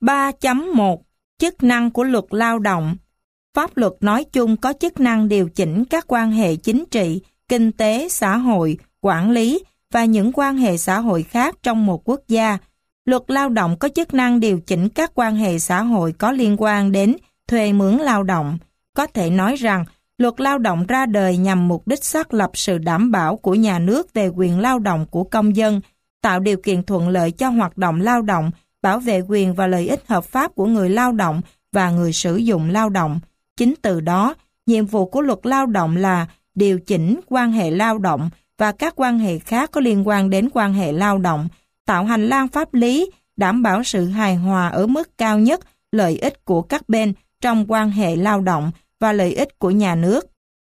3.1 Chức năng của luật lao động. Pháp luật nói chung có chức năng điều chỉnh các quan hệ chính trị, kinh tế, xã hội, quản lý và những quan hệ xã hội khác trong một quốc gia. Luật lao động có chức năng điều chỉnh các quan hệ xã hội có liên quan đến thuê mướn lao động. Có thể nói rằng, luật lao động ra đời nhằm mục đích xác lập sự đảm bảo của nhà nước về quyền lao động của công dân, tạo điều kiện thuận lợi cho hoạt động lao động, bảo vệ quyền và lợi ích hợp pháp của người lao động và người sử dụng lao động. Chính từ đó, nhiệm vụ của luật lao động là điều chỉnh quan hệ lao động và các quan hệ khác có liên quan đến quan hệ lao động, tạo hành lang pháp lý, đảm bảo sự hài hòa ở mức cao nhất, lợi ích của các bên trong quan hệ lao động và lợi ích của nhà nước.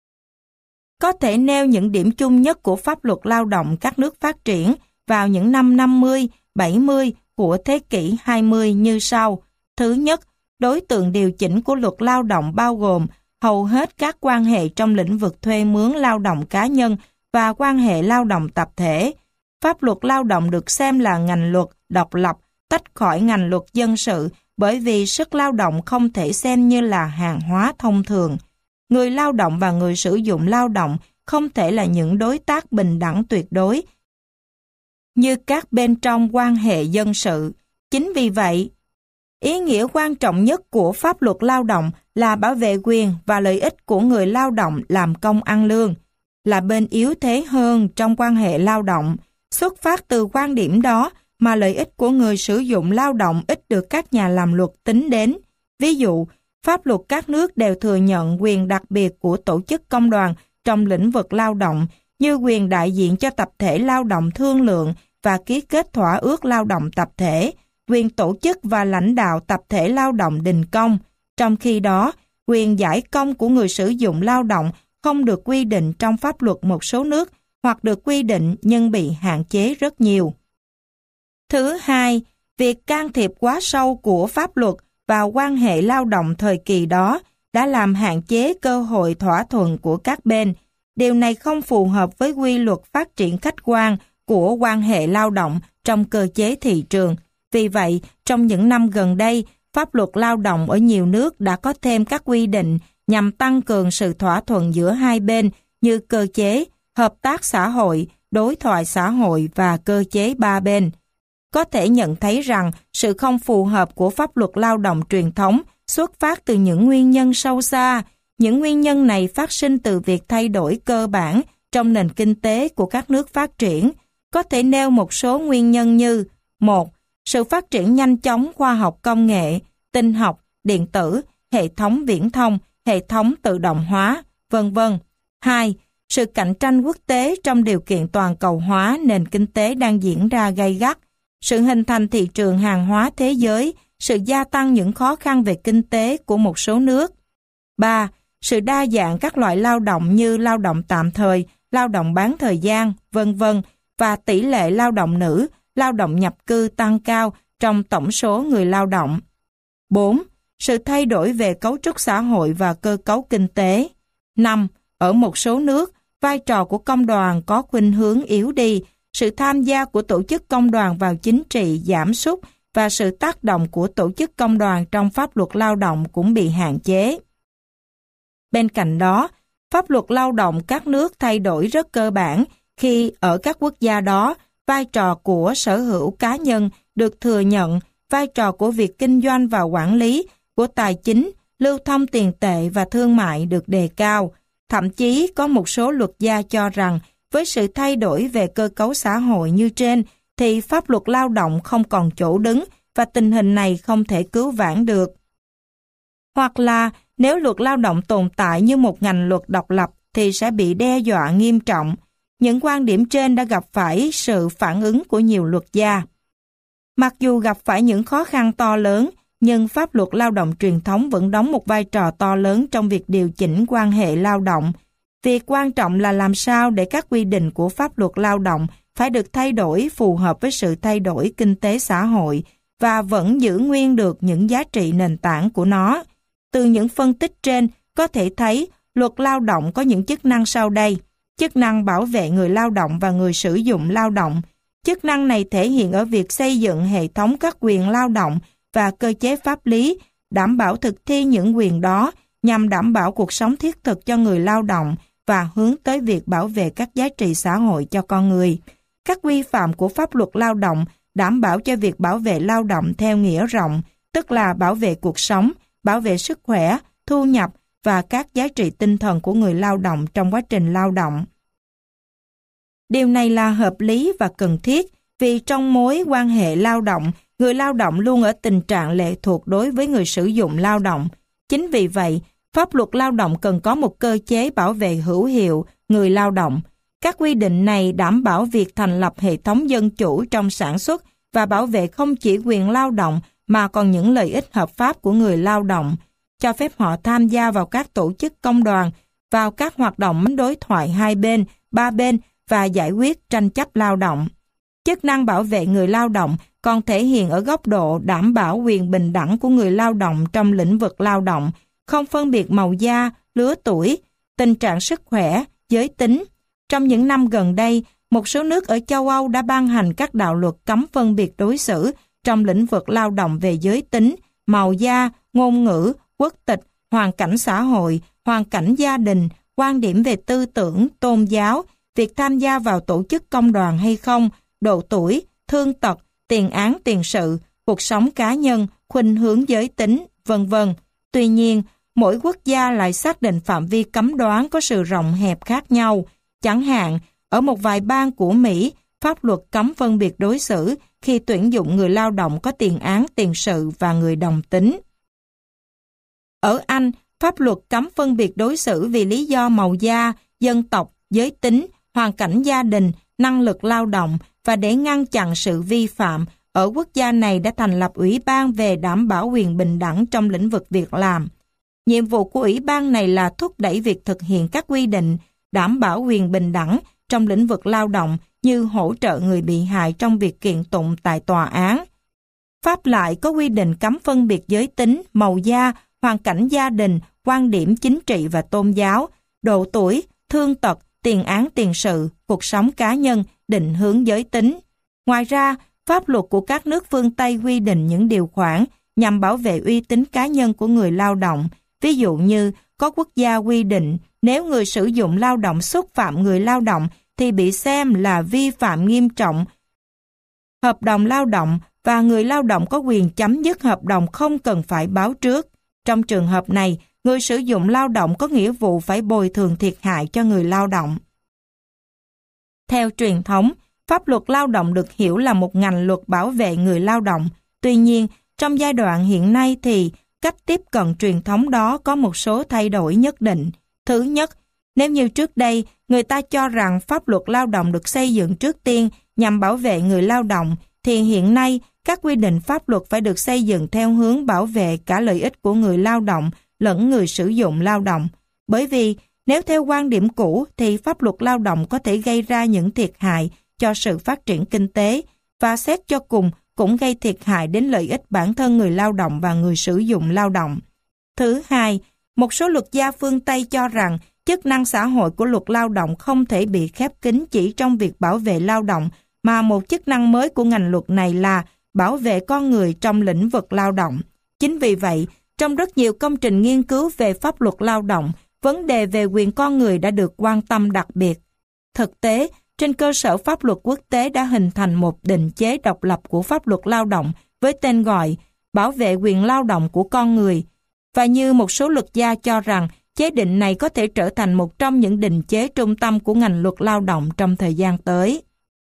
Có thể nêu những điểm chung nhất của pháp luật lao động các nước phát triển vào những năm 50, 70 của thế kỷ 20 như sau. Thứ nhất, đối tượng điều chỉnh của luật lao động bao gồm hầu hết các quan hệ trong lĩnh vực thuê mướn lao động cá nhân và quan hệ lao động tập thể. Pháp luật lao động được xem là ngành luật độc lập, tách khỏi ngành luật dân sự bởi vì sức lao động không thể xem như là hàng hóa thông thường. Người lao động và người sử dụng lao động không thể là những đối tác bình đẳng tuyệt đối như các bên trong quan hệ dân sự. Chính vì vậy, ý nghĩa quan trọng nhất của pháp luật lao động là bảo vệ quyền và lợi ích của người lao động làm công ăn lương, là bên yếu thế hơn trong quan hệ lao động. Xuất phát từ quan điểm đó mà lợi ích của người sử dụng lao động ít được các nhà làm luật tính đến. Ví dụ, pháp luật các nước đều thừa nhận quyền đặc biệt của tổ chức công đoàn trong lĩnh vực lao động, như quyền đại diện cho tập thể lao động thương lượng và ký kết thỏa ước lao động tập thể, quyền tổ chức và lãnh đạo tập thể lao động đình công. Trong khi đó, quyền giải công của người sử dụng lao động không được quy định trong pháp luật một số nước hoặc được quy định nhưng bị hạn chế rất nhiều. Thứ hai, việc can thiệp quá sâu của pháp luật vào quan hệ lao động thời kỳ đó đã làm hạn chế cơ hội thỏa thuận của các bên. Điều này không phù hợp với quy luật phát triển khách quan của quan hệ lao động trong cơ chế thị trường. Vì vậy, trong những năm gần đây, pháp luật lao động ở nhiều nước đã có thêm các quy định nhằm tăng cường sự thỏa thuận giữa hai bên như cơ chế, hợp tác xã hội, đối thoại xã hội và cơ chế ba bên. Có thể nhận thấy rằng sự không phù hợp của pháp luật lao động truyền thống xuất phát từ những nguyên nhân sâu xa. Những nguyên nhân này phát sinh từ việc thay đổi cơ bản trong nền kinh tế của các nước phát triển. Có thể nêu một số nguyên nhân như: 1. Sự phát triển nhanh chóng khoa học công nghệ, tin học, điện tử, hệ thống viễn thông, hệ thống tự động hóa, v.v. 2. Sự cạnh tranh quốc tế trong điều kiện toàn cầu hóa nền kinh tế đang diễn ra gay gắt. Sự hình thành thị trường hàng hóa thế giới, sự gia tăng những khó khăn về kinh tế của một số nước. 3. Sự đa dạng các loại lao động như lao động tạm thời, lao động bán thời gian, v.v. và tỷ lệ lao động nữ, lao động nhập cư tăng cao trong tổng số người lao động. 4. Sự thay đổi về cấu trúc xã hội và cơ cấu kinh tế. 5. Ở một số nước, vai trò của công đoàn có khuynh hướng yếu đi, sự tham gia của tổ chức công đoàn vào chính trị giảm sút và sự tác động của tổ chức công đoàn trong pháp luật lao động cũng bị hạn chế. Bên cạnh đó, pháp luật lao động các nước thay đổi rất cơ bản khi ở các quốc gia đó, vai trò của sở hữu cá nhân được thừa nhận, vai trò của việc kinh doanh và quản lý, của tài chính, lưu thông tiền tệ và thương mại được đề cao. Thậm chí có một số luật gia cho rằng với sự thay đổi về cơ cấu xã hội như trên thì pháp luật lao động không còn chỗ đứng và tình hình này không thể cứu vãn được. Hoặc là nếu luật lao động tồn tại như một ngành luật độc lập thì sẽ bị đe dọa nghiêm trọng. Những quan điểm trên đã gặp phải sự phản ứng của nhiều luật gia. Mặc dù gặp phải những khó khăn to lớn, nhưng pháp luật lao động truyền thống vẫn đóng một vai trò to lớn trong việc điều chỉnh quan hệ lao động. Việc quan trọng là làm sao để các quy định của pháp luật lao động phải được thay đổi phù hợp với sự thay đổi kinh tế xã hội và vẫn giữ nguyên được những giá trị nền tảng của nó. Từ những phân tích trên, có thể thấy luật lao động có những chức năng sau đây. Chức năng bảo vệ người lao động và người sử dụng lao động. Chức năng này thể hiện ở việc xây dựng hệ thống các quyền lao động và cơ chế pháp lý, đảm bảo thực thi những quyền đó nhằm đảm bảo cuộc sống thiết thực cho người lao động và hướng tới việc bảo vệ các giá trị xã hội cho con người. Các quy phạm của pháp luật lao động đảm bảo cho việc bảo vệ lao động theo nghĩa rộng, tức là bảo vệ cuộc sống, bảo vệ sức khỏe, thu nhập và các giá trị tinh thần của người lao động trong quá trình lao động. Điều này là hợp lý và cần thiết vì trong mối quan hệ lao động, người lao động luôn ở tình trạng lệ thuộc đối với người sử dụng lao động. Chính vì vậy, pháp luật lao động cần có một cơ chế bảo vệ hữu hiệu người lao động. Các quy định này đảm bảo việc thành lập hệ thống dân chủ trong sản xuất và bảo vệ không chỉ quyền lao động mà còn những lợi ích hợp pháp của người lao động, cho phép họ tham gia vào các tổ chức công đoàn, vào các hoạt động đối thoại hai bên, ba bên và giải quyết tranh chấp lao động. Chức năng bảo vệ người lao động còn thể hiện ở góc độ đảm bảo quyền bình đẳng của người lao động trong lĩnh vực lao động, không phân biệt màu da, lứa tuổi, tình trạng sức khỏe, giới tính. Trong những năm gần đây, một số nước ở châu Âu đã ban hành các đạo luật cấm phân biệt đối xử trong lĩnh vực lao động về giới tính, màu da, ngôn ngữ, quốc tịch, hoàn cảnh xã hội, hoàn cảnh gia đình, quan điểm về tư tưởng, tôn giáo, việc tham gia vào tổ chức công đoàn hay không, độ tuổi, thương tật, tiền án tiền sự, cuộc sống cá nhân, khuynh hướng giới tính, vân vân. Tuy nhiên, mỗi quốc gia lại xác định phạm vi cấm đoán có sự rộng hẹp khác nhau. Chẳng hạn, ở một vài bang của Mỹ, pháp luật cấm phân biệt đối xử khi tuyển dụng người lao động có tiền án tiền sự và người đồng tính. Ở Anh, pháp luật cấm phân biệt đối xử vì lý do màu da, dân tộc, giới tính, hoàn cảnh gia đình, năng lực lao động và để ngăn chặn sự vi phạm, ở quốc gia này đã thành lập Ủy ban về đảm bảo quyền bình đẳng trong lĩnh vực việc làm. Nhiệm vụ của Ủy ban này là thúc đẩy việc thực hiện các quy định đảm bảo quyền bình đẳng trong lĩnh vực lao động như hỗ trợ người bị hại trong việc kiện tụng tại tòa án. Pháp lại có quy định cấm phân biệt giới tính, màu da, hoàn cảnh gia đình, quan điểm chính trị và tôn giáo, độ tuổi, thương tật, tiền án tiền sự, cuộc sống cá nhân, định hướng giới tính. Ngoài ra, pháp luật của các nước phương Tây quy định những điều khoản nhằm bảo vệ uy tín cá nhân của người lao động. Ví dụ như, có quốc gia quy định nếu người sử dụng lao động xúc phạm người lao động thì bị xem là vi phạm nghiêm trọng hợp đồng lao động và người lao động có quyền chấm dứt hợp đồng không cần phải báo trước. Trong trường hợp này, người sử dụng lao động có nghĩa vụ phải bồi thường thiệt hại cho người lao động. Theo truyền thống, pháp luật lao động được hiểu là một ngành luật bảo vệ người lao động. Tuy nhiên, trong giai đoạn hiện nay thì cách tiếp cận truyền thống đó có một số thay đổi nhất định. Thứ nhất, nếu như trước đây người ta cho rằng pháp luật lao động được xây dựng trước tiên nhằm bảo vệ người lao động, thì hiện nay các quy định pháp luật phải được xây dựng theo hướng bảo vệ cả lợi ích của người lao động lẫn người sử dụng lao động. Bởi vì nếu theo quan điểm cũ thì pháp luật lao động có thể gây ra những thiệt hại cho sự phát triển kinh tế và xét cho cùng cũng gây thiệt hại đến lợi ích bản thân người lao động và người sử dụng lao động. Thứ hai, một số luật gia phương Tây cho rằng chức năng xã hội của luật lao động không thể bị khép kín chỉ trong việc bảo vệ lao động, mà một chức năng mới của ngành luật này là bảo vệ con người trong lĩnh vực lao động. Chính vì vậy, trong rất nhiều công trình nghiên cứu về pháp luật lao động, vấn đề về quyền con người đã được quan tâm đặc biệt. Thực tế, trên cơ sở pháp luật quốc tế đã hình thành một định chế độc lập của pháp luật lao động với tên gọi bảo vệ quyền lao động của con người. Và như một số luật gia cho rằng, chế định này có thể trở thành một trong những định chế trung tâm của ngành luật lao động trong thời gian tới.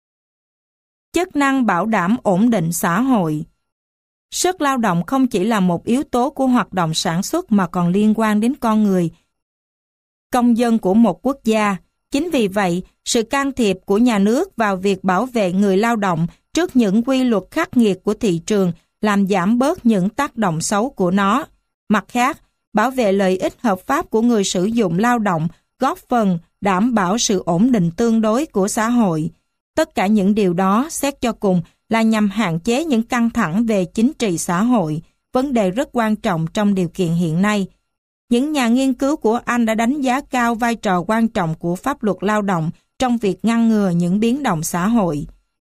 Chức năng bảo đảm ổn định xã hội. Sức lao động không chỉ là một yếu tố của hoạt động sản xuất mà còn liên quan đến con người, công dân của một quốc gia. Chính vì vậy, sự can thiệp của nhà nước vào việc bảo vệ người lao động trước những quy luật khắc nghiệt của thị trường làm giảm bớt những tác động xấu của nó. Mặt khác, bảo vệ lợi ích hợp pháp của người sử dụng lao động góp phần đảm bảo sự ổn định tương đối của xã hội. Tất cả những điều đó xét cho cùng là nhằm hạn chế những căng thẳng về chính trị xã hội, vấn đề rất quan trọng trong điều kiện hiện nay. Những nhà nghiên cứu của Anh đã đánh giá cao vai trò quan trọng của pháp luật lao động trong việc ngăn ngừa những biến động xã hội.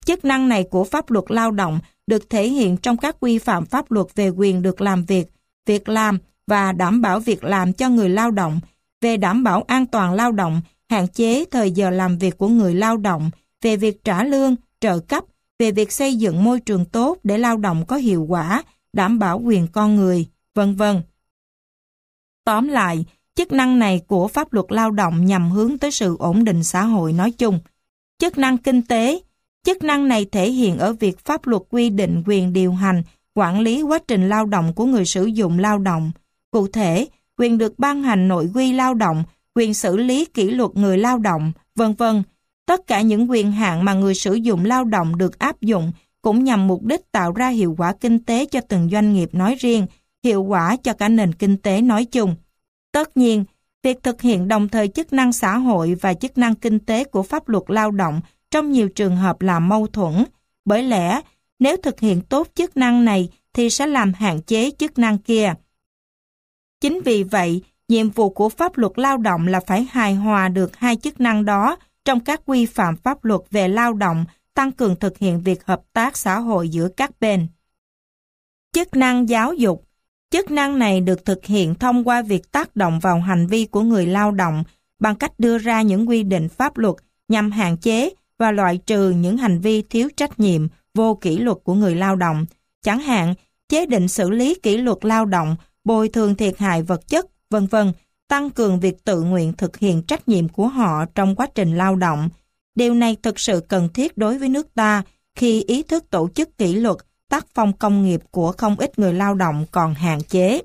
Chức năng này của pháp luật lao động được thể hiện trong các quy phạm pháp luật về quyền được làm việc, việc làm và đảm bảo việc làm cho người lao động, về đảm bảo an toàn lao động, hạn chế thời giờ làm việc của người lao động, về việc trả lương, trợ cấp, về việc xây dựng môi trường tốt để lao động có hiệu quả, đảm bảo quyền con người, vân vân. Tóm lại, chức năng này của pháp luật lao động nhằm hướng tới sự ổn định xã hội nói chung. Chức năng kinh tế, chức năng này thể hiện ở việc pháp luật quy định quyền điều hành, quản lý quá trình lao động của người sử dụng lao động. Cụ thể, quyền được ban hành nội quy lao động, quyền xử lý kỷ luật người lao động, vân vân. Tất cả những quyền hạn mà người sử dụng lao động được áp dụng cũng nhằm mục đích tạo ra hiệu quả kinh tế cho từng doanh nghiệp nói riêng, hiệu quả cho cả nền kinh tế nói chung. Tất nhiên, việc thực hiện đồng thời chức năng xã hội và chức năng kinh tế của pháp luật lao động trong nhiều trường hợp là mâu thuẫn. Bởi lẽ, nếu thực hiện tốt chức năng này thì sẽ làm hạn chế chức năng kia. Chính vì vậy, nhiệm vụ của pháp luật lao động là phải hài hòa được hai chức năng đó trong các quy phạm pháp luật về lao động, tăng cường thực hiện việc hợp tác xã hội giữa các bên. Chức năng giáo dục. Chức năng này được thực hiện thông qua việc tác động vào hành vi của người lao động bằng cách đưa ra những quy định pháp luật nhằm hạn chế và loại trừ những hành vi thiếu trách nhiệm, vô kỷ luật của người lao động. Chẳng hạn, chế định xử lý kỷ luật lao động, bồi thường thiệt hại vật chất, vân vân, tăng cường việc tự nguyện thực hiện trách nhiệm của họ trong quá trình lao động. Điều này thực sự cần thiết đối với nước ta khi ý thức tổ chức kỷ luật, tác phong công nghiệp của không ít người lao động còn hạn chế.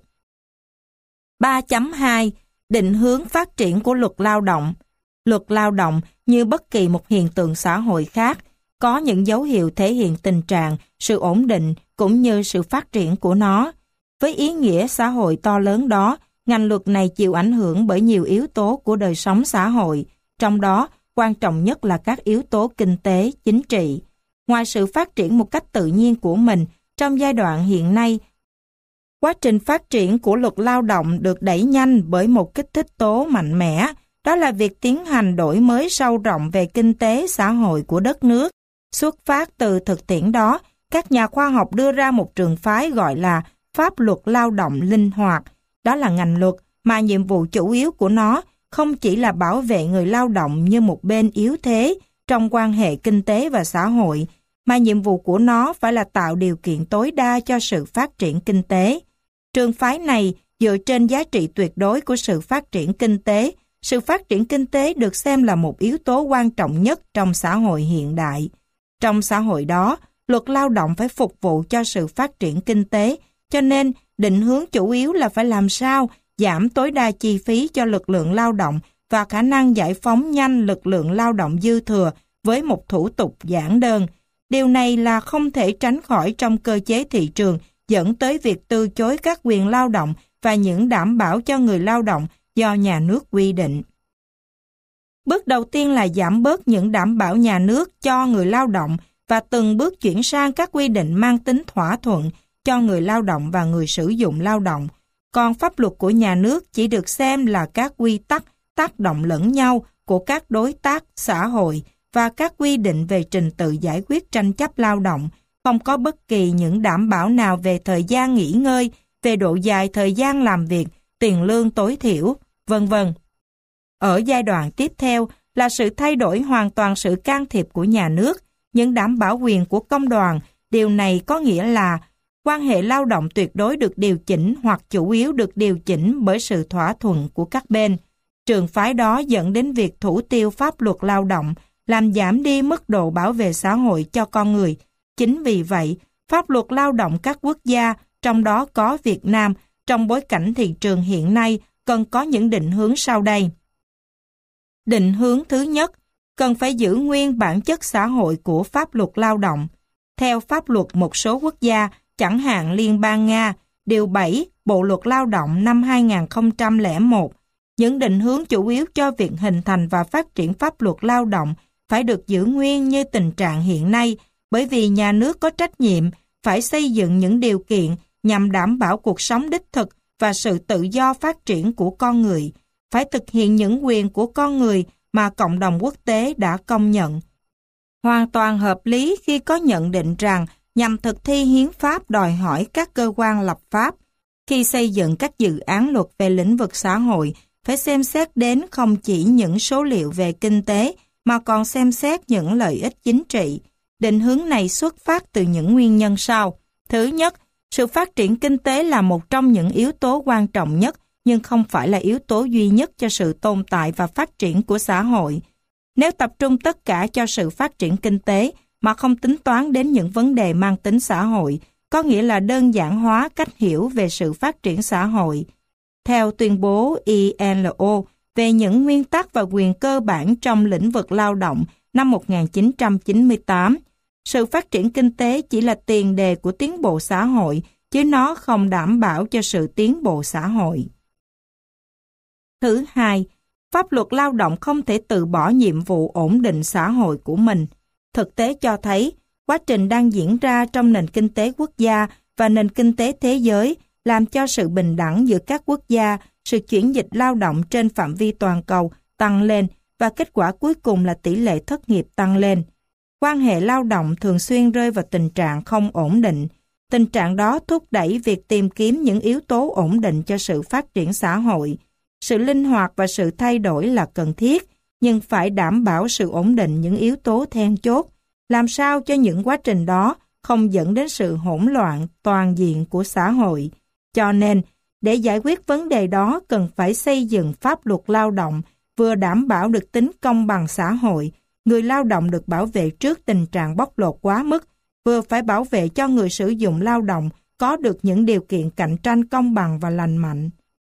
3.2. Định hướng phát triển của luật lao động. Luật lao động, như bất kỳ một hiện tượng xã hội khác, có những dấu hiệu thể hiện tình trạng, sự ổn định cũng như sự phát triển của nó. Với ý nghĩa xã hội to lớn đó, ngành luật này chịu ảnh hưởng bởi nhiều yếu tố của đời sống xã hội, trong đó quan trọng nhất là các yếu tố kinh tế, chính trị. Ngoài sự phát triển một cách tự nhiên của mình, trong giai đoạn hiện nay, quá trình phát triển của luật lao động được đẩy nhanh bởi một kích thích tố mạnh mẽ, đó là việc tiến hành đổi mới sâu rộng về kinh tế, xã hội của đất nước. Xuất phát từ thực tiễn đó, các nhà khoa học đưa ra một trường phái gọi là pháp luật lao động linh hoạt. Đó là ngành luật mà nhiệm vụ chủ yếu của nó không chỉ là bảo vệ người lao động như một bên yếu thế trong quan hệ kinh tế và xã hội, mà nhiệm vụ của nó phải là tạo điều kiện tối đa cho sự phát triển kinh tế. Trường phái này dựa trên giá trị tuyệt đối của sự phát triển kinh tế. Sự phát triển kinh tế được xem là một yếu tố quan trọng nhất trong xã hội hiện đại. Trong xã hội đó, luật lao động phải phục vụ cho sự phát triển kinh tế, cho nên định hướng chủ yếu là phải làm sao giảm tối đa chi phí cho lực lượng lao động và khả năng giải phóng nhanh lực lượng lao động dư thừa với một thủ tục giản đơn. Điều này là không thể tránh khỏi trong cơ chế thị trường, dẫn tới việc từ chối các quyền lao động và những đảm bảo cho người lao động do nhà nước quy định. Bước đầu tiên là giảm bớt những đảm bảo nhà nước cho người lao động và từng bước chuyển sang các quy định mang tính thỏa thuận cho người lao động và người sử dụng lao động. Còn pháp luật của nhà nước chỉ được xem là các quy tắc tác động lẫn nhau của các đối tác xã hội và các quy định về trình tự giải quyết tranh chấp lao động, không có bất kỳ những đảm bảo nào về thời gian nghỉ ngơi, về độ dài thời gian làm việc, tiền lương tối thiểu, vân vân. Ở giai đoạn tiếp theo là sự thay đổi hoàn toàn sự can thiệp của nhà nước, những đảm bảo quyền của công đoàn. Điều này có nghĩa là quan hệ lao động tuyệt đối được điều chỉnh hoặc chủ yếu được điều chỉnh bởi sự thỏa thuận của các bên. Trường phái đó dẫn đến việc thủ tiêu pháp luật lao động, làm giảm đi mức độ bảo vệ xã hội cho con người. Chính vì vậy, pháp luật lao động các quốc gia, trong đó có Việt Nam, trong bối cảnh thị trường hiện nay, cần có những định hướng sau đây. Định hướng thứ nhất, cần phải giữ nguyên bản chất xã hội của pháp luật lao động. Theo pháp luật một số quốc gia, chẳng hạn Liên bang Nga, Điều 7 Bộ Luật Lao động năm 2001, những định hướng chủ yếu cho việc hình thành và phát triển pháp luật lao động phải được giữ nguyên như tình trạng hiện nay, bởi vì nhà nước có trách nhiệm phải xây dựng những điều kiện nhằm đảm bảo cuộc sống đích thực và sự tự do phát triển của con người, phải thực hiện những quyền của con người mà cộng đồng quốc tế đã công nhận. hoàn toàn hợp lý khi có nhận định rằng nhằm thực thi hiến pháp đòi hỏi các cơ quan lập pháp, khi xây dựng các dự án luật về lĩnh vực xã hội, phải xem xét đến không chỉ những số liệu về kinh tế, mà còn xem xét những lợi ích chính trị. Định hướng này xuất phát từ những nguyên nhân sau. Thứ nhất, sự phát triển kinh tế là một trong những yếu tố quan trọng nhất, nhưng không phải là yếu tố duy nhất cho sự tồn tại và phát triển của xã hội. Nếu tập trung tất cả cho sự phát triển kinh tế, mà không tính toán đến những vấn đề mang tính xã hội, có nghĩa là đơn giản hóa cách hiểu về sự phát triển xã hội. Theo tuyên bố ILO về những nguyên tắc và quyền cơ bản trong lĩnh vực lao động năm 1998, sự phát triển kinh tế chỉ là tiền đề của tiến bộ xã hội, chứ nó không đảm bảo cho sự tiến bộ xã hội. Thứ hai, pháp luật lao động không thể từ bỏ nhiệm vụ ổn định xã hội của mình. Thực tế cho thấy, quá trình đang diễn ra trong nền kinh tế quốc gia và nền kinh tế thế giới làm cho sự bình đẳng giữa các quốc gia, sự chuyển dịch lao động trên phạm vi toàn cầu tăng lên và kết quả cuối cùng là tỷ lệ thất nghiệp tăng lên. Quan hệ lao động thường xuyên rơi vào tình trạng không ổn định. Tình trạng đó thúc đẩy việc tìm kiếm những yếu tố ổn định cho sự phát triển xã hội. Sự linh hoạt và sự thay đổi là cần thiết, nhưng phải đảm bảo sự ổn định những yếu tố then chốt, làm sao cho những quá trình đó không dẫn đến sự hỗn loạn toàn diện của xã hội. Cho nên, để giải quyết vấn đề đó cần phải xây dựng pháp luật lao động vừa đảm bảo được tính công bằng xã hội, người lao động được bảo vệ trước tình trạng bóc lột quá mức, vừa phải bảo vệ cho người sử dụng lao động có được những điều kiện cạnh tranh công bằng và lành mạnh.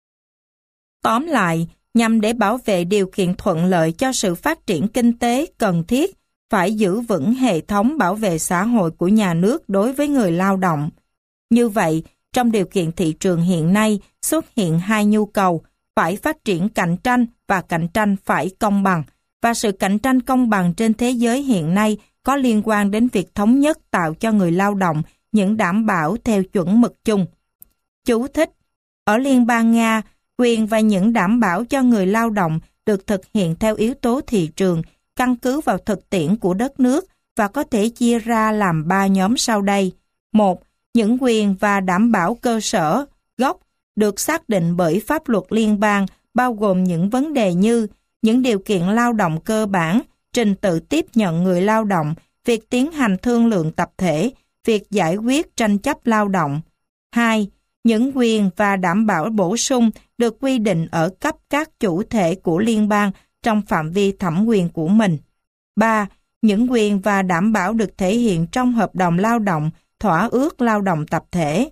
Tóm lại, nhằm để bảo vệ điều kiện thuận lợi cho sự phát triển kinh tế cần thiết, phải giữ vững hệ thống bảo vệ xã hội của nhà nước đối với người lao động. Như vậy, trong điều kiện thị trường hiện nay xuất hiện hai nhu cầu, phải phát triển cạnh tranh và cạnh tranh phải công bằng, và sự cạnh tranh công bằng trên thế giới hiện nay có liên quan đến việc thống nhất tạo cho người lao động những đảm bảo theo chuẩn mực chung. Chú thích: ở Liên bang Nga, quyền và những đảm bảo cho người lao động được thực hiện theo yếu tố thị trường, căn cứ vào thực tiễn của đất nước và có thể chia ra làm 3 nhóm sau đây. 1. Những quyền và đảm bảo cơ sở, gốc, được xác định bởi pháp luật liên bang, bao gồm những vấn đề như những điều kiện lao động cơ bản, trình tự tiếp nhận người lao động, việc tiến hành thương lượng tập thể, việc giải quyết tranh chấp lao động. 2. Những quyền và đảm bảo bổ sung được quy định ở cấp các chủ thể của liên bang trong phạm vi thẩm quyền của mình. 3. Những quyền và đảm bảo được thể hiện trong hợp đồng lao động, thỏa ước lao động tập thể.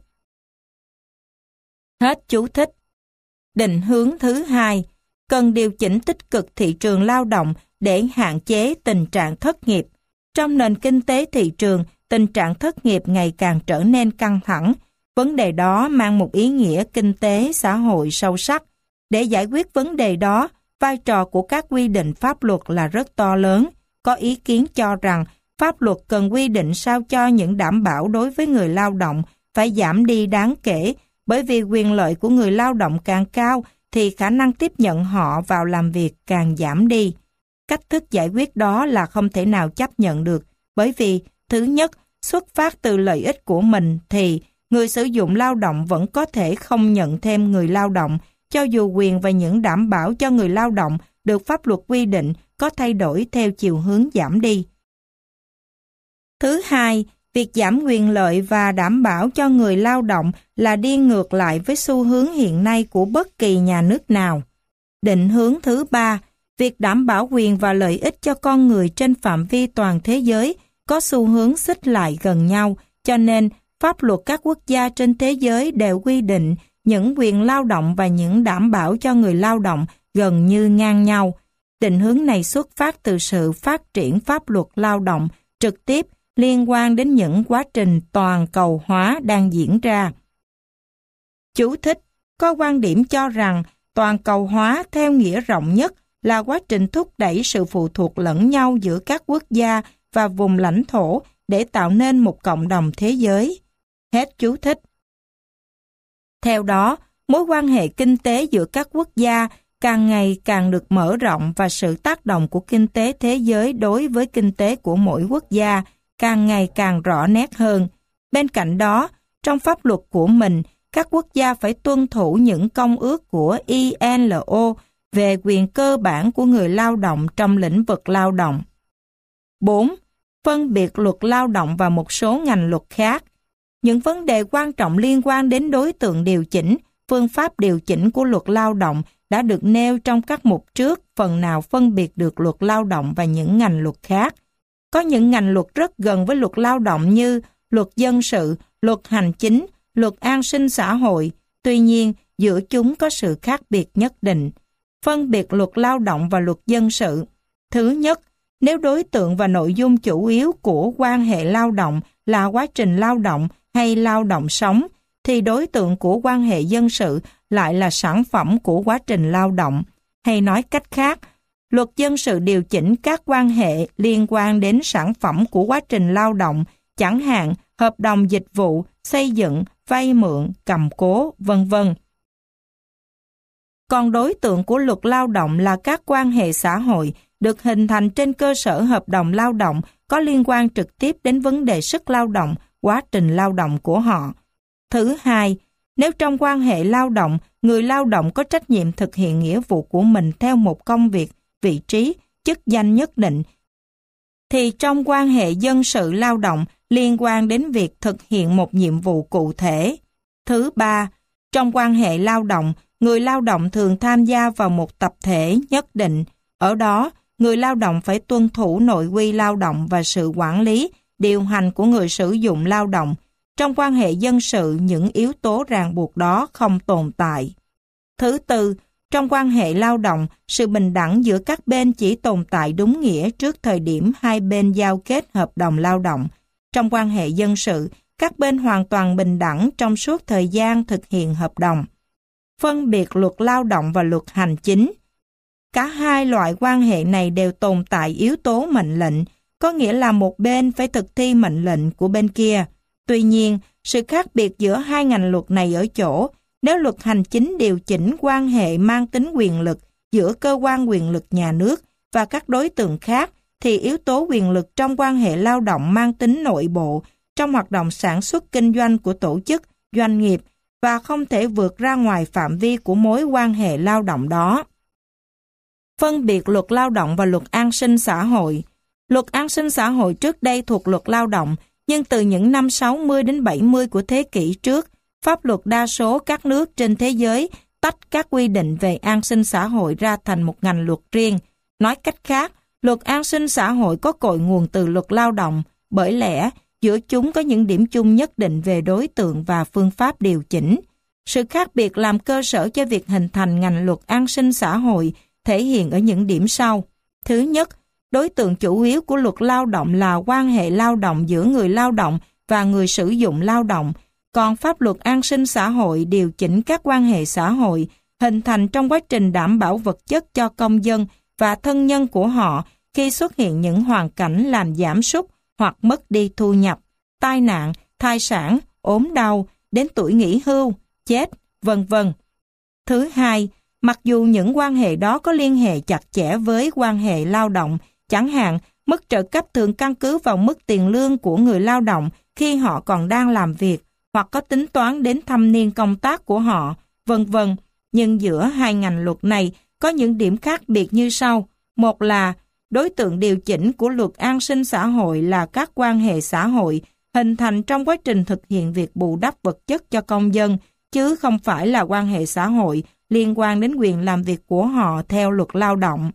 Hết chú thích. Định hướng thứ hai, cần điều chỉnh tích cực thị trường lao động để hạn chế tình trạng thất nghiệp. Trong nền kinh tế thị trường, tình trạng thất nghiệp ngày càng trở nên căng thẳng. Vấn đề đó mang một ý nghĩa kinh tế, xã hội sâu sắc. Để giải quyết vấn đề đó, vai trò của các quy định pháp luật là rất to lớn. Có ý kiến cho rằng pháp luật cần quy định sao cho những đảm bảo đối với người lao động phải giảm đi đáng kể, bởi vì quyền lợi của người lao động càng cao thì khả năng tiếp nhận họ vào làm việc càng giảm đi. Cách thức giải quyết đó là không thể nào chấp nhận được, bởi vì thứ nhất, xuất phát từ lợi ích của mình thì người sử dụng lao động vẫn có thể không nhận thêm người lao động, cho dù quyền và những đảm bảo cho người lao động được pháp luật quy định có thay đổi theo chiều hướng giảm đi. Thứ hai, việc giảm quyền lợi và đảm bảo cho người lao động là đi ngược lại với xu hướng hiện nay của bất kỳ nhà nước nào. Định hướng thứ ba, việc đảm bảo quyền và lợi ích cho con người trên phạm vi toàn thế giới có xu hướng xích lại gần nhau, cho nên pháp luật các quốc gia trên thế giới đều quy định những quyền lao động và những đảm bảo cho người lao động gần như ngang nhau. Định hướng này xuất phát từ sự phát triển pháp luật lao động trực tiếp liên quan đến những quá trình toàn cầu hóa đang diễn ra. Chú thích: có quan điểm cho rằng toàn cầu hóa theo nghĩa rộng nhất là quá trình thúc đẩy sự phụ thuộc lẫn nhau giữa các quốc gia và vùng lãnh thổ để tạo nên một cộng đồng thế giới. Hết chú thích. Theo đó, mối quan hệ kinh tế giữa các quốc gia càng ngày càng được mở rộng và sự tác động của kinh tế thế giới đối với kinh tế của mỗi quốc gia càng ngày càng rõ nét hơn. Bên cạnh đó, trong pháp luật của mình, các quốc gia phải tuân thủ những công ước của ILO về quyền cơ bản của người lao động trong lĩnh vực lao động. 4. Phân biệt luật lao động và một số ngành luật khác. Những vấn đề quan trọng liên quan đến đối tượng điều chỉnh, phương pháp điều chỉnh của luật lao động đã được nêu trong các mục trước, phần nào phân biệt được luật lao động và những ngành luật khác. Có những ngành luật rất gần với luật lao động như luật dân sự, luật hành chính, luật an sinh xã hội, tuy nhiên giữa chúng có sự khác biệt nhất định. Phân biệt luật lao động và luật dân sự. Thứ nhất, nếu đối tượng và nội dung chủ yếu của quan hệ lao động là quá trình lao động hay lao động sống, thì đối tượng của quan hệ dân sự lại là sản phẩm của quá trình lao động. Hay nói cách khác, luật dân sự điều chỉnh các quan hệ liên quan đến sản phẩm của quá trình lao động, chẳng hạn hợp đồng dịch vụ, xây dựng, vay mượn, cầm cố, v.v. Còn đối tượng của luật lao động là các quan hệ xã hội được hình thành trên cơ sở hợp đồng lao động có liên quan trực tiếp đến vấn đề sức lao động, quá trình lao động của họ. Thứ hai, nếu trong quan hệ lao động, người lao động có trách nhiệm thực hiện nghĩa vụ của mình theo một công việc, vị trí, chức danh nhất định, thì trong quan hệ dân sự lao động liên quan đến việc thực hiện một nhiệm vụ cụ thể. Thứ ba, trong quan hệ lao động, người lao động thường tham gia vào một tập thể nhất định. Ở đó, người lao động phải tuân thủ nội quy lao động và sự quản lý, điều hành của người sử dụng lao động. Trong quan hệ dân sự, những yếu tố ràng buộc đó không tồn tại. Thứ tư, trong quan hệ lao động, sự bình đẳng giữa các bên chỉ tồn tại đúng nghĩa trước thời điểm hai bên giao kết hợp đồng lao động. Trong quan hệ dân sự, các bên hoàn toàn bình đẳng trong suốt thời gian thực hiện hợp đồng. Phân biệt luật lao động và luật hành chính. Cả hai loại quan hệ này đều tồn tại yếu tố mệnh lệnh, có nghĩa là một bên phải thực thi mệnh lệnh của bên kia. Tuy nhiên, sự khác biệt giữa hai ngành luật này ở chỗ, nếu luật hành chính điều chỉnh quan hệ mang tính quyền lực giữa cơ quan quyền lực nhà nước và các đối tượng khác, thì yếu tố quyền lực trong quan hệ lao động mang tính nội bộ, trong hoạt động sản xuất kinh doanh của tổ chức, doanh nghiệp và không thể vượt ra ngoài phạm vi của mối quan hệ lao động đó. Phân biệt luật lao động và luật an sinh xã hội. Luật an sinh xã hội trước đây thuộc luật lao động, nhưng từ những năm 60 đến 70 của thế kỷ trước, pháp luật đa số các nước trên thế giới tách các quy định về an sinh xã hội ra thành một ngành luật riêng. Nói cách khác, luật an sinh xã hội có cội nguồn từ luật lao động, bởi lẽ giữa chúng có những điểm chung nhất định về đối tượng và phương pháp điều chỉnh. Sự khác biệt làm cơ sở cho việc hình thành ngành luật an sinh xã hội thể hiện ở những điểm sau. Thứ nhất, đối tượng chủ yếu của luật lao động là quan hệ lao động giữa người lao động và người sử dụng lao động, còn pháp luật an sinh xã hội điều chỉnh các quan hệ xã hội hình thành trong quá trình đảm bảo vật chất cho công dân và thân nhân của họ khi xuất hiện những hoàn cảnh làm giảm sút hoặc mất đi thu nhập, tai nạn, thai sản, ốm đau, đến tuổi nghỉ hưu, chết, v.v. Thứ hai, mặc dù những quan hệ đó có liên hệ chặt chẽ với quan hệ lao động, chẳng hạn mức trợ cấp thường căn cứ vào mức tiền lương của người lao động khi họ còn đang làm việc, hoặc có tính toán đến thâm niên công tác của họ, v.v. Nhưng giữa hai ngành luật này có những điểm khác biệt như sau. Một là đối tượng điều chỉnh của luật an sinh xã hội là các quan hệ xã hội hình thành trong quá trình thực hiện việc bù đắp vật chất cho công dân, chứ không phải là quan hệ xã hội liên quan đến quyền làm việc của họ theo luật lao động.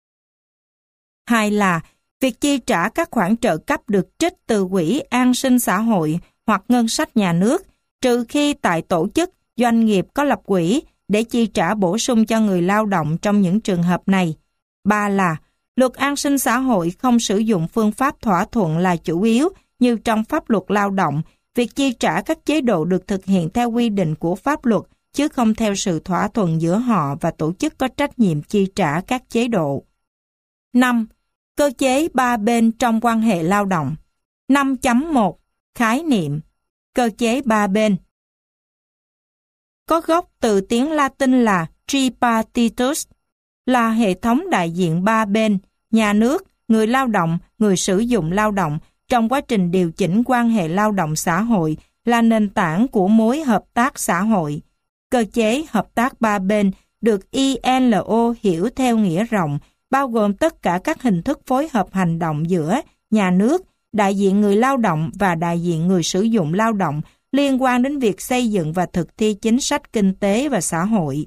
Hai là việc chi trả các khoản trợ cấp được trích từ quỹ an sinh xã hội hoặc ngân sách nhà nước, trừ khi tại tổ chức, doanh nghiệp có lập quỹ để chi trả bổ sung cho người lao động trong những trường hợp này. Ba là luật an sinh xã hội không sử dụng phương pháp thỏa thuận là chủ yếu như trong pháp luật lao động. Việc chi trả các chế độ được thực hiện theo quy định của pháp luật, chứ không theo sự thỏa thuận giữa họ và tổ chức có trách nhiệm chi trả các chế độ. 5. Cơ chế ba bên trong quan hệ lao động. 5.1 Khái niệm. Cơ chế ba bên có gốc từ tiếng Latin là tripartitus, là hệ thống đại diện ba bên, nhà nước, người lao động, người sử dụng lao động, trong quá trình điều chỉnh quan hệ lao động xã hội là nền tảng của mối hợp tác xã hội. Cơ chế hợp tác ba bên được ILO hiểu theo nghĩa rộng, bao gồm tất cả các hình thức phối hợp hành động giữa nhà nước, đại diện người lao động và đại diện người sử dụng lao động liên quan đến việc xây dựng và thực thi chính sách kinh tế và xã hội.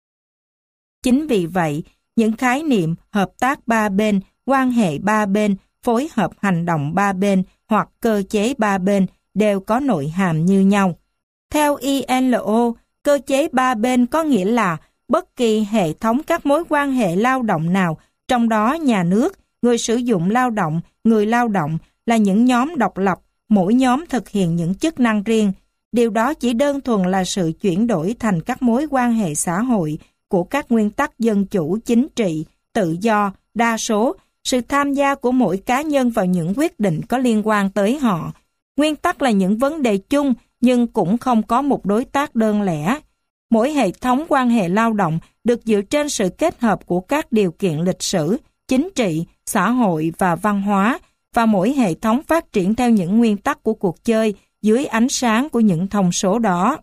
Chính vì vậy, những khái niệm hợp tác ba bên, quan hệ ba bên, phối hợp hành động ba bên hoặc cơ chế ba bên đều có nội hàm như nhau. Theo ILO, cơ chế ba bên có nghĩa là bất kỳ hệ thống các mối quan hệ lao động nào, trong đó nhà nước, người sử dụng lao động, người lao động là những nhóm độc lập, mỗi nhóm thực hiện những chức năng riêng. Điều đó chỉ đơn thuần là sự chuyển đổi thành các mối quan hệ xã hội của các nguyên tắc dân chủ, chính trị, tự do, đa số, sự tham gia của mỗi cá nhân vào những quyết định có liên quan tới họ. Nguyên tắc là những vấn đề chung nhưng cũng không có một đối tác đơn lẻ. Mỗi hệ thống quan hệ lao động được dựa trên sự kết hợp của các điều kiện lịch sử, chính trị, xã hội và văn hóa, và mỗi hệ thống phát triển theo những nguyên tắc của cuộc chơi dưới ánh sáng của những thông số đó.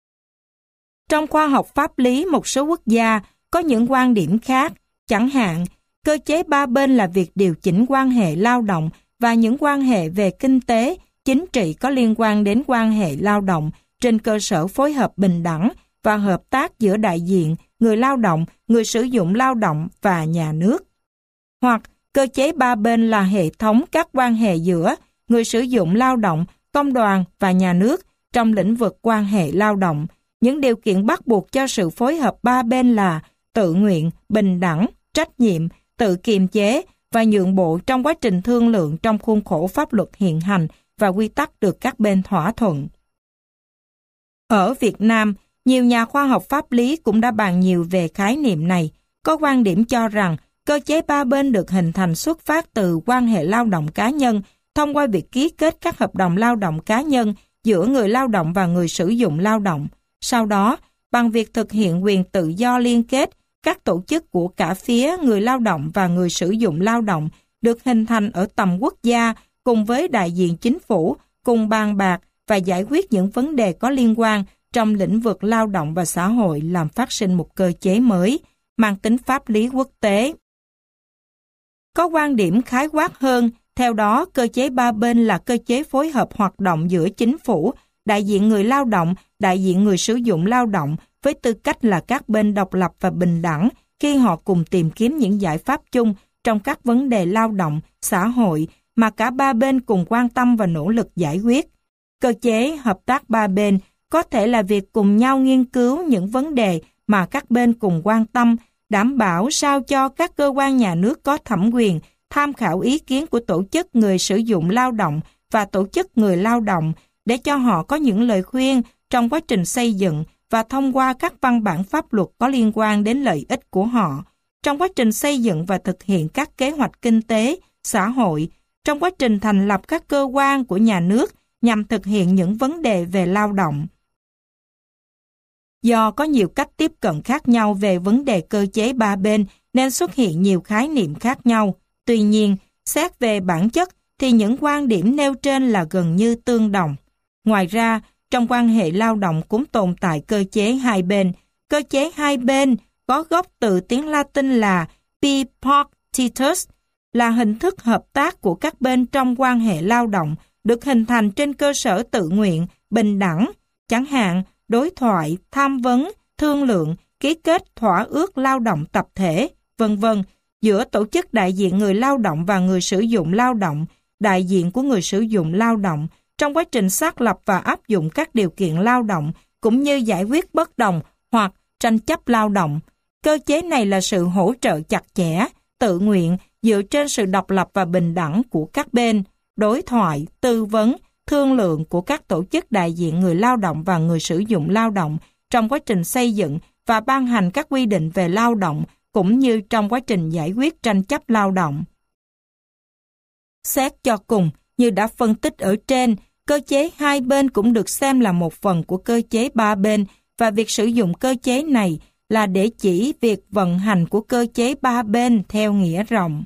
Trong khoa học pháp lý một số quốc gia có những quan điểm khác, chẳng hạn, cơ chế ba bên là việc điều chỉnh quan hệ lao động và những quan hệ về kinh tế, chính trị có liên quan đến quan hệ lao động trên cơ sở phối hợp bình đẳng và hợp tác giữa đại diện, người lao động, người sử dụng lao động và nhà nước. Hoặc cơ chế ba bên là hệ thống các quan hệ giữa người sử dụng lao động, công đoàn và nhà nước trong lĩnh vực quan hệ lao động. Những điều kiện bắt buộc cho sự phối hợp ba bên là tự nguyện, bình đẳng, trách nhiệm, tự kiềm chế và nhượng bộ trong quá trình thương lượng trong khuôn khổ pháp luật hiện hành và quy tắc được các bên thỏa thuận. Ở Việt Nam, nhiều nhà khoa học pháp lý cũng đã bàn nhiều về khái niệm này. Có quan điểm cho rằng cơ chế ba bên được hình thành xuất phát từ quan hệ lao động cá nhân thông qua việc ký kết các hợp đồng lao động cá nhân giữa người lao động và người sử dụng lao động. Sau đó, bằng việc thực hiện quyền tự do liên kết, các tổ chức của cả phía người lao động và người sử dụng lao động được hình thành ở tầm quốc gia cùng với đại diện chính phủ, cùng bàn bạc và giải quyết những vấn đề có liên quan trong lĩnh vực lao động và xã hội, làm phát sinh một cơ chế mới, mang tính pháp lý quốc tế. Có quan điểm khái quát hơn, theo đó cơ chế ba bên là cơ chế phối hợp hoạt động giữa chính phủ, đại diện người lao động, đại diện người sử dụng lao động với tư cách là các bên độc lập và bình đẳng khi họ cùng tìm kiếm những giải pháp chung trong các vấn đề lao động, xã hội mà cả ba bên cùng quan tâm và nỗ lực giải quyết. Cơ chế hợp tác ba bên có thể là việc cùng nhau nghiên cứu những vấn đề mà các bên cùng quan tâm, đảm bảo sao cho các cơ quan nhà nước có thẩm quyền tham khảo ý kiến của tổ chức người sử dụng lao động và tổ chức người lao động để cho họ có những lời khuyên trong quá trình xây dựng và thông qua các văn bản pháp luật có liên quan đến lợi ích của họ, trong quá trình xây dựng và thực hiện các kế hoạch kinh tế, xã hội, trong quá trình thành lập các cơ quan của nhà nước nhằm thực hiện những vấn đề về lao động. Do có nhiều cách tiếp cận khác nhau về vấn đề cơ chế ba bên nên xuất hiện nhiều khái niệm khác nhau. Tuy nhiên, xét về bản chất thì những quan điểm nêu trên là gần như tương đồng. Ngoài ra, trong quan hệ lao động cũng tồn tại cơ chế hai bên. Cơ chế hai bên có gốc từ tiếng Latin là bipartitus, là hình thức hợp tác của các bên trong quan hệ lao động, được hình thành trên cơ sở tự nguyện, bình đẳng, chẳng hạn đối thoại, tham vấn, thương lượng, ký kết thỏa ước lao động tập thể, v.v. giữa tổ chức đại diện người lao động và người sử dụng lao động, đại diện của người sử dụng lao động trong quá trình xác lập và áp dụng các điều kiện lao động cũng như giải quyết bất đồng hoặc tranh chấp lao động. Cơ chế này là sự hỗ trợ chặt chẽ, tự nguyện dựa trên sự độc lập và bình đẳng của các bên, đối thoại, tư vấn, thương lượng của các tổ chức đại diện người lao động và người sử dụng lao động trong quá trình xây dựng và ban hành các quy định về lao động cũng như trong quá trình giải quyết tranh chấp lao động. Xét cho cùng, như đã phân tích ở trên, cơ chế hai bên cũng được xem là một phần của cơ chế ba bên và việc sử dụng cơ chế này là để chỉ việc vận hành của cơ chế ba bên theo nghĩa rộng.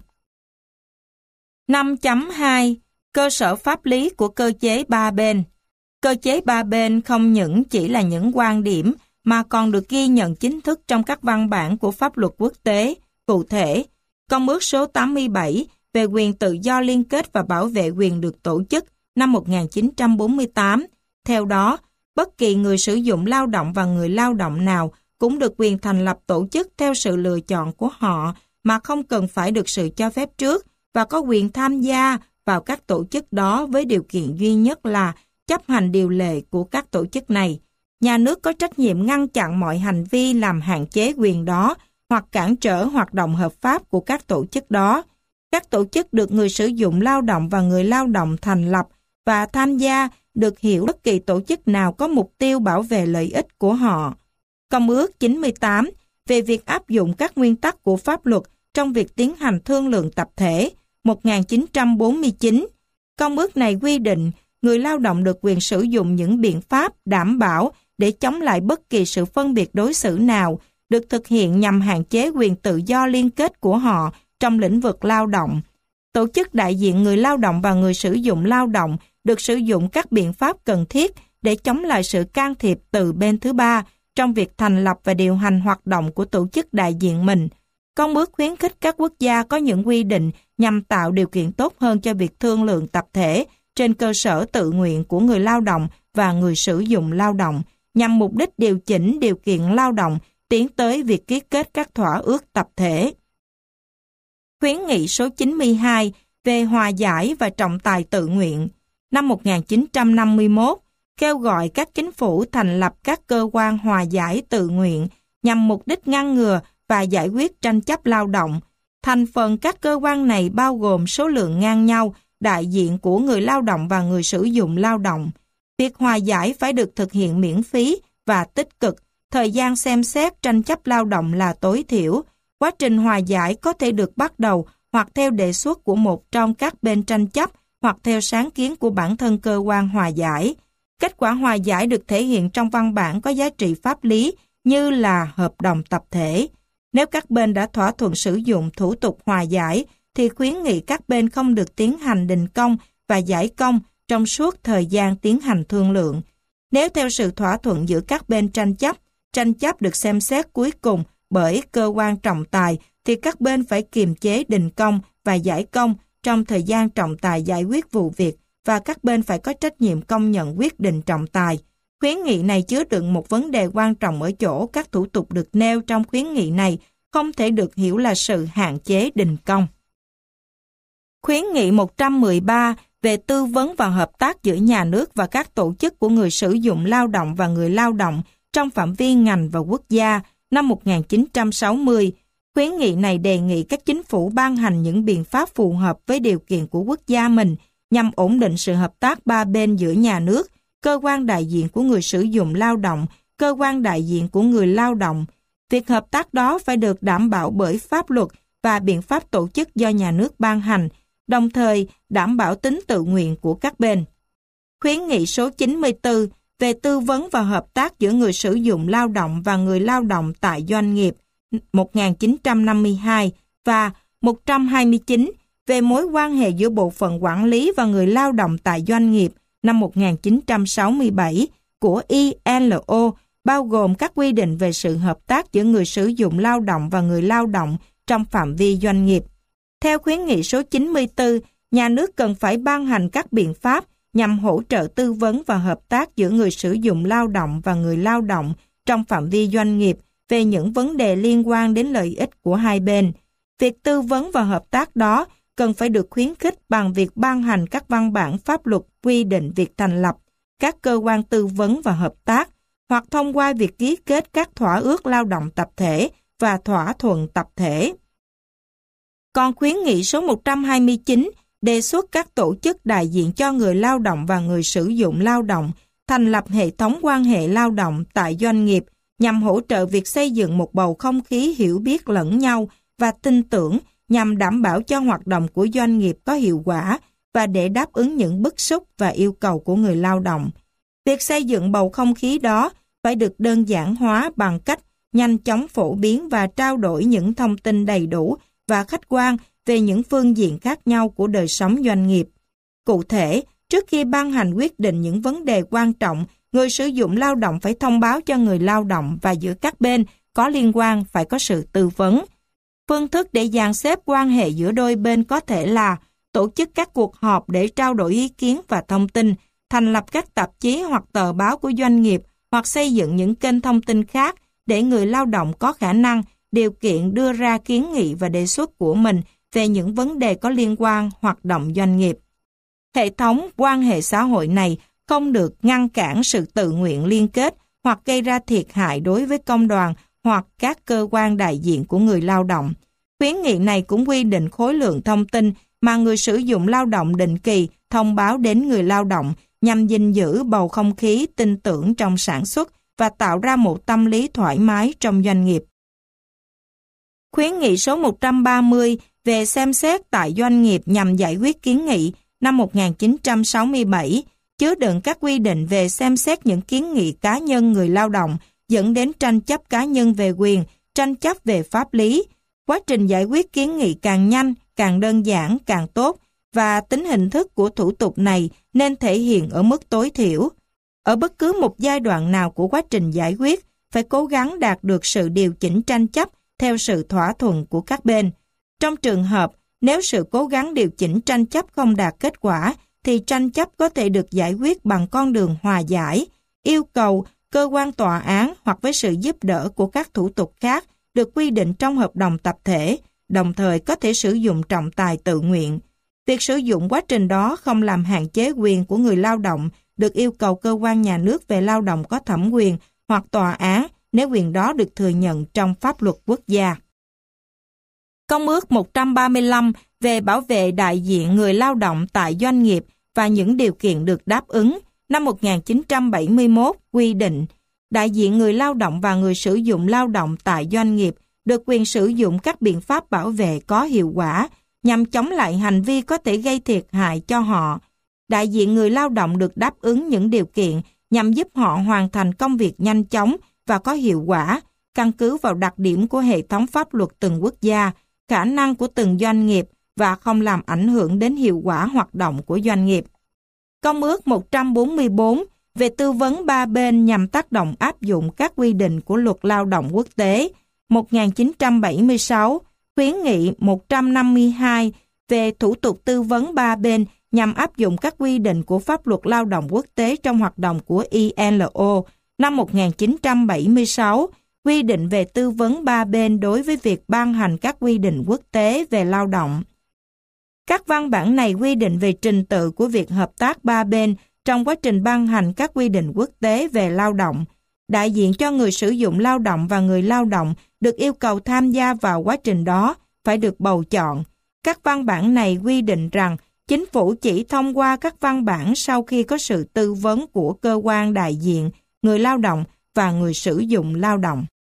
5.2 Cơ sở pháp lý của cơ chế ba bên. Cơ chế ba bên không những chỉ là những quan điểm mà còn được ghi nhận chính thức trong các văn bản của pháp luật quốc tế. Cụ thể, Công ước số 87 về quyền tự do liên kết và bảo vệ quyền được tổ chức năm 1948. Theo đó, bất kỳ người sử dụng lao động và người lao động nào cũng được quyền thành lập tổ chức theo sự lựa chọn của họ mà không cần phải được sự cho phép trước và có quyền tham gia vào các tổ chức đó với điều kiện duy nhất là chấp hành điều lệ của các tổ chức này. Nhà nước có trách nhiệm ngăn chặn mọi hành vi làm hạn chế quyền đó hoặc cản trở hoạt động hợp pháp của các tổ chức đó. Các tổ chức được người sử dụng lao động và người lao động thành lập và tham gia được hiểu bất kỳ tổ chức nào có mục tiêu bảo vệ lợi ích của họ. Công ước 98 về việc áp dụng các nguyên tắc của pháp luật trong việc tiến hành thương lượng tập thể 1949. Công ước này quy định người lao động được quyền sử dụng những biện pháp đảm bảo để chống lại bất kỳ sự phân biệt đối xử nào được thực hiện nhằm hạn chế quyền tự do liên kết của họ trong lĩnh vực lao động. Tổ chức đại diện người lao động và người sử dụng lao động được sử dụng các biện pháp cần thiết để chống lại sự can thiệp từ bên thứ ba trong việc thành lập và điều hành hoạt động của tổ chức đại diện mình. Công ước khuyến khích các quốc gia có những quy định nhằm tạo điều kiện tốt hơn cho việc thương lượng tập thể trên cơ sở tự nguyện của người lao động và người sử dụng lao động, nhằm mục đích điều chỉnh điều kiện lao động tiến tới việc ký kết các thỏa ước tập thể. Khuyến nghị số 92 về hòa giải và trọng tài tự nguyện năm 1951 kêu gọi các chính phủ thành lập các cơ quan hòa giải tự nguyện nhằm mục đích ngăn ngừa và giải quyết tranh chấp lao động. Thành phần các cơ quan này bao gồm số lượng ngang nhau đại diện của người lao động và người sử dụng lao động. Việc hòa giải phải được thực hiện miễn phí và tích cực. Thời gian xem xét tranh chấp lao động là tối thiểu. Quá trình hòa giải có thể được bắt đầu hoặc theo đề xuất của một trong các bên tranh chấp hoặc theo sáng kiến của bản thân cơ quan hòa giải. Kết quả hòa giải được thể hiện trong văn bản có giá trị pháp lý như là hợp đồng tập thể. Nếu các bên đã thỏa thuận sử dụng thủ tục hòa giải, thì khuyến nghị các bên không được tiến hành đình công và giải công trong suốt thời gian tiến hành thương lượng. Nếu theo sự thỏa thuận giữa các bên tranh chấp được xem xét cuối cùng bởi cơ quan trọng tài, thì các bên phải kiềm chế đình công và giải công trong thời gian trọng tài giải quyết vụ việc và các bên phải có trách nhiệm công nhận quyết định trọng tài. Khuyến nghị này chứa đựng một vấn đề quan trọng ở chỗ các thủ tục được nêu trong khuyến nghị này không thể được hiểu là sự hạn chế đình công. Khuyến nghị 113 về tư vấn và hợp tác giữa nhà nước và các tổ chức của người sử dụng lao động và người lao động trong phạm vi ngành và quốc gia năm 1960. Khuyến nghị này đề nghị các chính phủ ban hành những biện pháp phù hợp với điều kiện của quốc gia mình nhằm ổn định sự hợp tác ba bên giữa nhà nước, cơ quan đại diện của người sử dụng lao động, cơ quan đại diện của người lao động. Việc hợp tác đó phải được đảm bảo bởi pháp luật và biện pháp tổ chức do nhà nước ban hành, đồng thời đảm bảo tính tự nguyện của các bên. Khuyến nghị số 94 về tư vấn và hợp tác giữa người sử dụng lao động và người lao động tại doanh nghiệp 1952 và 129 về mối quan hệ giữa bộ phận quản lý và người lao động tại doanh nghiệp năm 1967 của ILO, bao gồm các quy định về sự hợp tác giữa người sử dụng lao động và người lao động trong phạm vi doanh nghiệp. Theo khuyến nghị số 94, nhà nước cần phải ban hành các biện pháp nhằm hỗ trợ tư vấn và hợp tác giữa người sử dụng lao động và người lao động trong phạm vi doanh nghiệp về những vấn đề liên quan đến lợi ích của hai bên. Việc tư vấn và hợp tác đó cần phải được khuyến khích bằng việc ban hành các văn bản pháp luật quy định việc thành lập các cơ quan tư vấn và hợp tác, hoặc thông qua việc ký kết các thỏa ước lao động tập thể và thỏa thuận tập thể. Còn khuyến nghị số 129 đề xuất các tổ chức đại diện cho người lao động và người sử dụng lao động thành lập hệ thống quan hệ lao động tại doanh nghiệp nhằm hỗ trợ việc xây dựng một bầu không khí hiểu biết lẫn nhau và tin tưởng nhằm đảm bảo cho hoạt động của doanh nghiệp có hiệu quả và để đáp ứng những bức xúc và yêu cầu của người lao động. Việc xây dựng bầu không khí đó phải được đơn giản hóa bằng cách nhanh chóng phổ biến và trao đổi những thông tin đầy đủ và khách quan về những phương diện khác nhau của đời sống doanh nghiệp. Cụ thể, trước khi ban hành quyết định những vấn đề quan trọng, người sử dụng lao động phải thông báo cho người lao động và giữa các bên có liên quan phải có sự tư vấn. Phương thức để dàn xếp quan hệ giữa đôi bên có thể là tổ chức các cuộc họp để trao đổi ý kiến và thông tin, thành lập các tạp chí hoặc tờ báo của doanh nghiệp hoặc xây dựng những kênh thông tin khác để người lao động có khả năng, điều kiện đưa ra kiến nghị và đề xuất của mình về những vấn đề có liên quan hoạt động doanh nghiệp. Hệ thống quan hệ xã hội này không được ngăn cản sự tự nguyện liên kết hoặc gây ra thiệt hại đối với công đoàn hoặc các cơ quan đại diện của người lao động. Khuyến nghị này cũng quy định khối lượng thông tin mà người sử dụng lao động định kỳ thông báo đến người lao động nhằm gìn giữ bầu không khí tin tưởng trong sản xuất và tạo ra một tâm lý thoải mái trong doanh nghiệp. Khuyến nghị số 130 về xem xét tại doanh nghiệp nhằm giải quyết kiến nghị năm 1967 chứa đựng các quy định về xem xét những kiến nghị cá nhân người lao động dẫn đến tranh chấp cá nhân về quyền, tranh chấp về pháp lý. Quá trình giải quyết kiến nghị càng nhanh, càng đơn giản, càng tốt và tính hình thức của thủ tục này nên thể hiện ở mức tối thiểu. Ở bất cứ một giai đoạn nào của quá trình giải quyết, phải cố gắng đạt được sự điều chỉnh tranh chấp theo sự thỏa thuận của các bên. Trong trường hợp, nếu sự cố gắng điều chỉnh tranh chấp không đạt kết quả, thì tranh chấp có thể được giải quyết bằng con đường hòa giải, yêu cầu cơ quan tòa án hoặc với sự giúp đỡ của các thủ tục khác được quy định trong hợp đồng tập thể, đồng thời có thể sử dụng trọng tài tự nguyện. Việc sử dụng quá trình đó không làm hạn chế quyền của người lao động được yêu cầu cơ quan nhà nước về lao động có thẩm quyền hoặc tòa án nếu quyền đó được thừa nhận trong pháp luật quốc gia. Công ước 135 về bảo vệ đại diện người lao động tại doanh nghiệp và những điều kiện được đáp ứng năm 1971 quy định đại diện người lao động và người sử dụng lao động tại doanh nghiệp được quyền sử dụng các biện pháp bảo vệ có hiệu quả nhằm chống lại hành vi có thể gây thiệt hại cho họ. Đại diện người lao động được đáp ứng những điều kiện nhằm giúp họ hoàn thành công việc nhanh chóng và có hiệu quả, căn cứ vào đặc điểm của hệ thống pháp luật từng quốc gia, khả năng của từng doanh nghiệp và không làm ảnh hưởng đến hiệu quả hoạt động của doanh nghiệp. Công ước 144 về tư vấn ba bên nhằm tác động áp dụng các quy định của luật lao động quốc tế 1976, khuyến nghị 152 về thủ tục tư vấn ba bên nhằm áp dụng các quy định của pháp luật lao động quốc tế trong hoạt động của ILO năm 1976, quy định về tư vấn ba bên đối với việc ban hành các quy định quốc tế về lao động. Các văn bản này quy định về trình tự của việc hợp tác ba bên trong quá trình ban hành các quy định quốc tế về lao động. Đại diện cho người sử dụng lao động và người lao động được yêu cầu tham gia vào quá trình đó phải được bầu chọn. Các văn bản này quy định rằng chính phủ chỉ thông qua các văn bản sau khi có sự tư vấn của cơ quan đại diện, người lao động và người sử dụng lao động.